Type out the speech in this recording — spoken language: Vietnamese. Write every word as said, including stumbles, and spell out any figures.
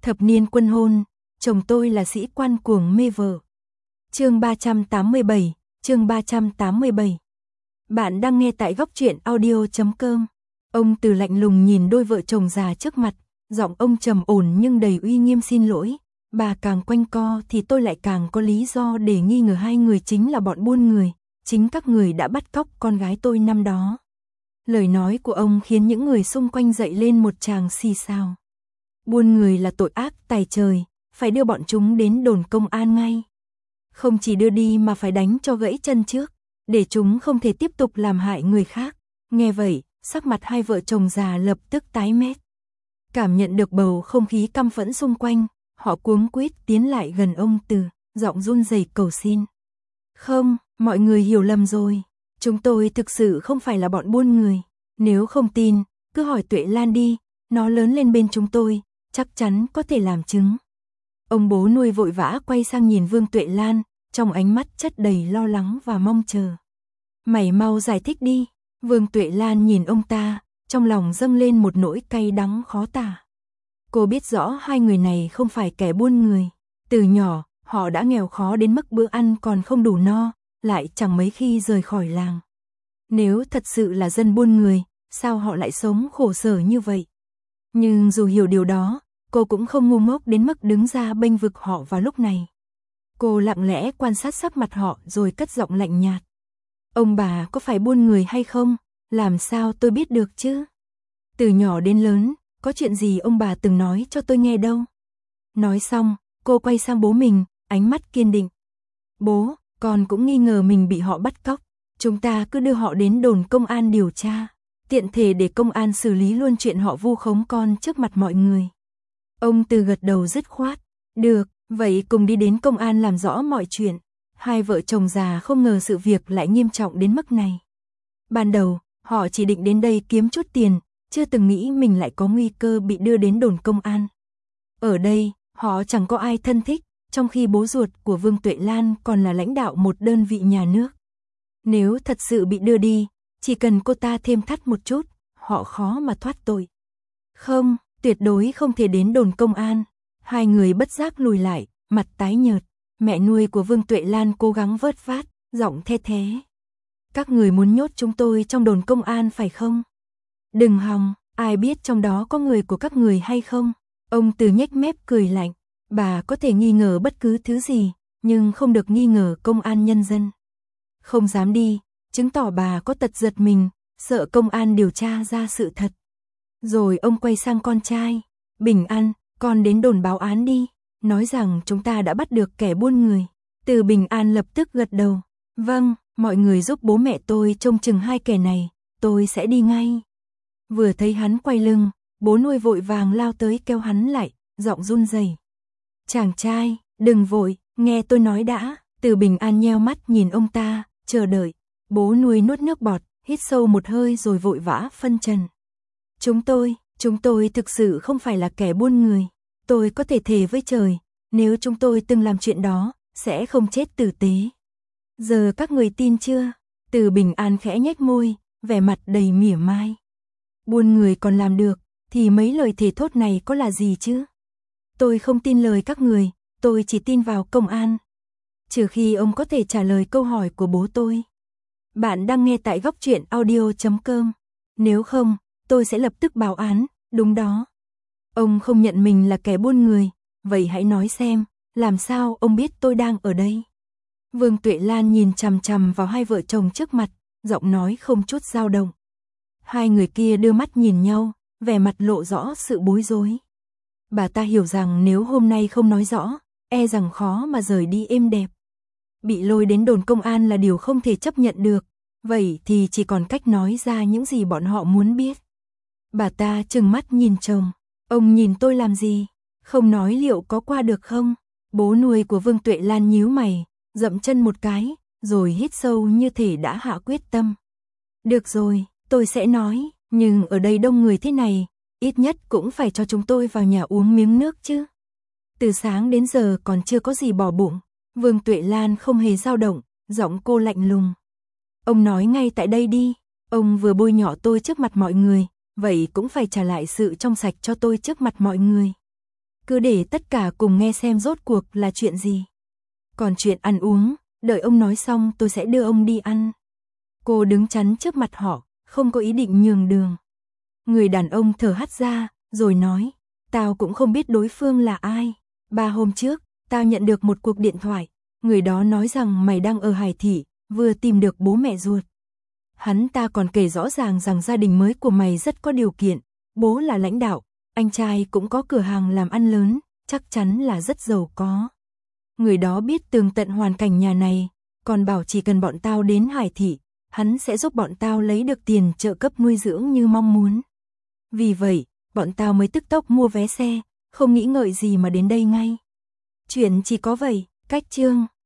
Thập niên quân hôn, chồng tôi là sĩ quan cuồng mê vợ. Chương ba trăm tám mươi bảy, chương ba trăm tám mươi bảy. Bạn đang nghe tại góc truyện audio chấm com. Ông Từ lạnh lùng nhìn đôi vợ chồng già trước mặt, giọng ông trầm ổn nhưng đầy uy nghiêm. Xin lỗi, bà càng quanh co thì tôi lại càng có lý do để nghi ngờ hai người chính là bọn buôn người, chính các người đã bắt cóc con gái tôi năm đó. Lời nói của ông khiến những người xung quanh dậy lên một tràng xì xào. Buôn người là tội ác tày trời, phải đưa bọn chúng đến đồn công an ngay. Không chỉ đưa đi mà phải đánh cho gãy chân trước, để chúng không thể tiếp tục làm hại người khác. Nghe vậy, sắc mặt hai vợ chồng già lập tức tái mét. Cảm nhận được bầu không khí căm phẫn xung quanh, họ cuống quýt tiến lại gần ông Từ, giọng run rẩy cầu xin. Không, mọi người hiểu lầm rồi. Chúng tôi thực sự không phải là bọn buôn người. Nếu không tin, cứ hỏi Tuệ Lan đi, nó lớn lên bên chúng tôi, chắc chắn có thể làm chứng. Ông bố nuôi vội vã quay sang nhìn Vương Tuệ Lan, trong ánh mắt chất đầy lo lắng và mong chờ. Mày mau giải thích đi. Vương Tuệ Lan nhìn ông ta, trong lòng dâng lên một nỗi cay đắng khó tả. Cô biết rõ hai người này không phải kẻ buôn người. Từ nhỏ, họ đã nghèo khó đến mức bữa ăn còn không đủ no, lại chẳng mấy khi rời khỏi làng. Nếu thật sự là dân buôn người, sao họ lại sống khổ sở như vậy? Nhưng dù hiểu điều đó, cô cũng không ngu ngốc đến mức đứng ra bênh vực họ vào lúc này. Cô lặng lẽ quan sát sắc mặt họ rồi cất giọng lạnh nhạt. Ông bà có phải buôn người hay không? Làm sao tôi biết được chứ? Từ nhỏ đến lớn, có chuyện gì ông bà từng nói cho tôi nghe đâu? Nói xong, cô quay sang bố mình, ánh mắt kiên định. Bố, con cũng nghi ngờ mình bị họ bắt cóc. Chúng ta cứ đưa họ đến đồn công an điều tra, tiện thể để công an xử lý luôn chuyện họ vu khống con trước mặt mọi người. Ông Từ gật đầu dứt khoát. Được, vậy cùng đi đến công an làm rõ mọi chuyện. Hai vợ chồng già không ngờ sự việc lại nghiêm trọng đến mức này. Ban đầu, họ chỉ định đến đây kiếm chút tiền, chưa từng nghĩ mình lại có nguy cơ bị đưa đến đồn công an. Ở đây, họ chẳng có ai thân thích, trong khi bố ruột của Vương Tuệ Lan còn là lãnh đạo một đơn vị nhà nước. Nếu thật sự bị đưa đi, chỉ cần cô ta thêm thắt một chút, họ khó mà thoát tội. Không, tuyệt đối không thể đến đồn công an. Hai người bất giác lùi lại, mặt tái nhợt. Mẹ nuôi của Vương Tuệ Lan cố gắng vớt vát, giọng the thế. Các người muốn nhốt chúng tôi trong đồn công an phải không? Đừng hòng, ai biết trong đó có người của các người hay không? Ông Từ nhếch mép cười lạnh. Bà có thể nghi ngờ bất cứ thứ gì, nhưng không được nghi ngờ công an nhân dân. Không dám đi, chứng tỏ bà có tật giật mình, sợ công an điều tra ra sự thật. Rồi ông quay sang con trai. Bình An, con đến đồn báo án đi, nói rằng chúng ta đã bắt được kẻ buôn người. Từ Bình An lập tức gật đầu. Vâng, mọi người giúp bố mẹ tôi trông chừng hai kẻ này, tôi sẽ đi ngay. Vừa thấy hắn quay lưng, bố nuôi vội vàng lao tới kéo hắn lại, giọng run rẩy. Chàng trai, đừng vội, nghe tôi nói đã. Từ Bình An nheo mắt nhìn ông ta, chờ đợi. Bố nuôi nuốt nước bọt, hít sâu một hơi rồi vội vã phân trần. Chúng tôi, chúng tôi thực sự không phải là kẻ buôn người. Tôi có thể thề với trời, nếu chúng tôi từng làm chuyện đó, sẽ không chết tử tế. Giờ các người tin chưa? Từ Bình An khẽ nhếch môi, vẻ mặt đầy mỉa mai. Buôn người còn làm được, thì mấy lời thề thốt này có là gì chứ? Tôi không tin lời các người, tôi chỉ tin vào công an. Trừ khi ông có thể trả lời câu hỏi của bố tôi. Bạn đang nghe tại góc truyện audio chấm com. Nếu không, tôi sẽ lập tức báo án, đúng đó. Ông không nhận mình là kẻ buôn người, vậy hãy nói xem, làm sao ông biết tôi đang ở đây? Vương Tuệ Lan nhìn chằm chằm vào hai vợ chồng trước mặt, giọng nói không chút dao động. Hai người kia đưa mắt nhìn nhau, vẻ mặt lộ rõ sự bối rối. Bà ta hiểu rằng nếu hôm nay không nói rõ, e rằng khó mà rời đi êm đẹp. Bị lôi đến đồn công an là điều không thể chấp nhận được, vậy thì chỉ còn cách nói ra những gì bọn họ muốn biết. Bà ta trừng mắt nhìn chồng, ông nhìn tôi làm gì? Không nói liệu có qua được không? Bố nuôi của Vương Tuệ Lan nhíu mày, dậm chân một cái, rồi hít sâu như thể đã hạ quyết tâm. Được rồi, tôi sẽ nói, nhưng ở đây đông người thế này, ít nhất cũng phải cho chúng tôi vào nhà uống miếng nước chứ. Từ sáng đến giờ còn chưa có gì bỏ bụng. Vương Tuệ Lan không hề dao động, giọng cô lạnh lùng. Ông nói ngay tại đây đi, ông vừa bôi nhọ tôi trước mặt mọi người, vậy cũng phải trả lại sự trong sạch cho tôi trước mặt mọi người. Cứ để tất cả cùng nghe xem rốt cuộc là chuyện gì. Còn chuyện ăn uống, đợi ông nói xong tôi sẽ đưa ông đi ăn. Cô đứng chắn trước mặt họ, không có ý định nhường đường. Người đàn ông thở hắt ra, rồi nói, tao cũng không biết đối phương là ai. Ba hôm trước, tao nhận được một cuộc điện thoại, người đó nói rằng mày đang ở Hải Thị, vừa tìm được bố mẹ ruột. Hắn ta còn kể rõ ràng rằng gia đình mới của mày rất có điều kiện, bố là lãnh đạo, anh trai cũng có cửa hàng làm ăn lớn, chắc chắn là rất giàu có. Người đó biết tường tận hoàn cảnh nhà này, còn bảo chỉ cần bọn tao đến Hải Thị, hắn sẽ giúp bọn tao lấy được tiền trợ cấp nuôi dưỡng như mong muốn. Vì vậy, bọn tao mới tức tốc mua vé xe, không nghĩ ngợi gì mà đến đây ngay. Chuyện chỉ có vậy, cách chương.